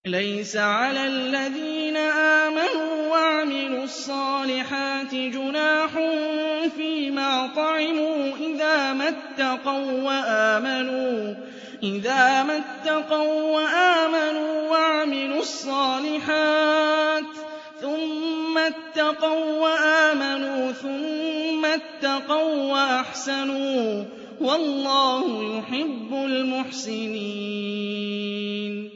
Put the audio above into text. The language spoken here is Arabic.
لَيْسَ عَلَى الَّذِينَ آمَنُوا وَعَمِلُوا الصَّالِحَاتِ جُنَاحٌ فِيمَا طَعِمُوا إِذَا مَا اتَّقَوا وَّآمَنُوا وَعَمِلُوا الصَّالِحَاتِ ثُمَّ اتَّقَوا وَّآمَنُوا ثُمَّ اتَّقَوا وَّأَحْسَنُوا ۗ وَاللَّهُ يُحِبُّ الْمُحْسِنِينَ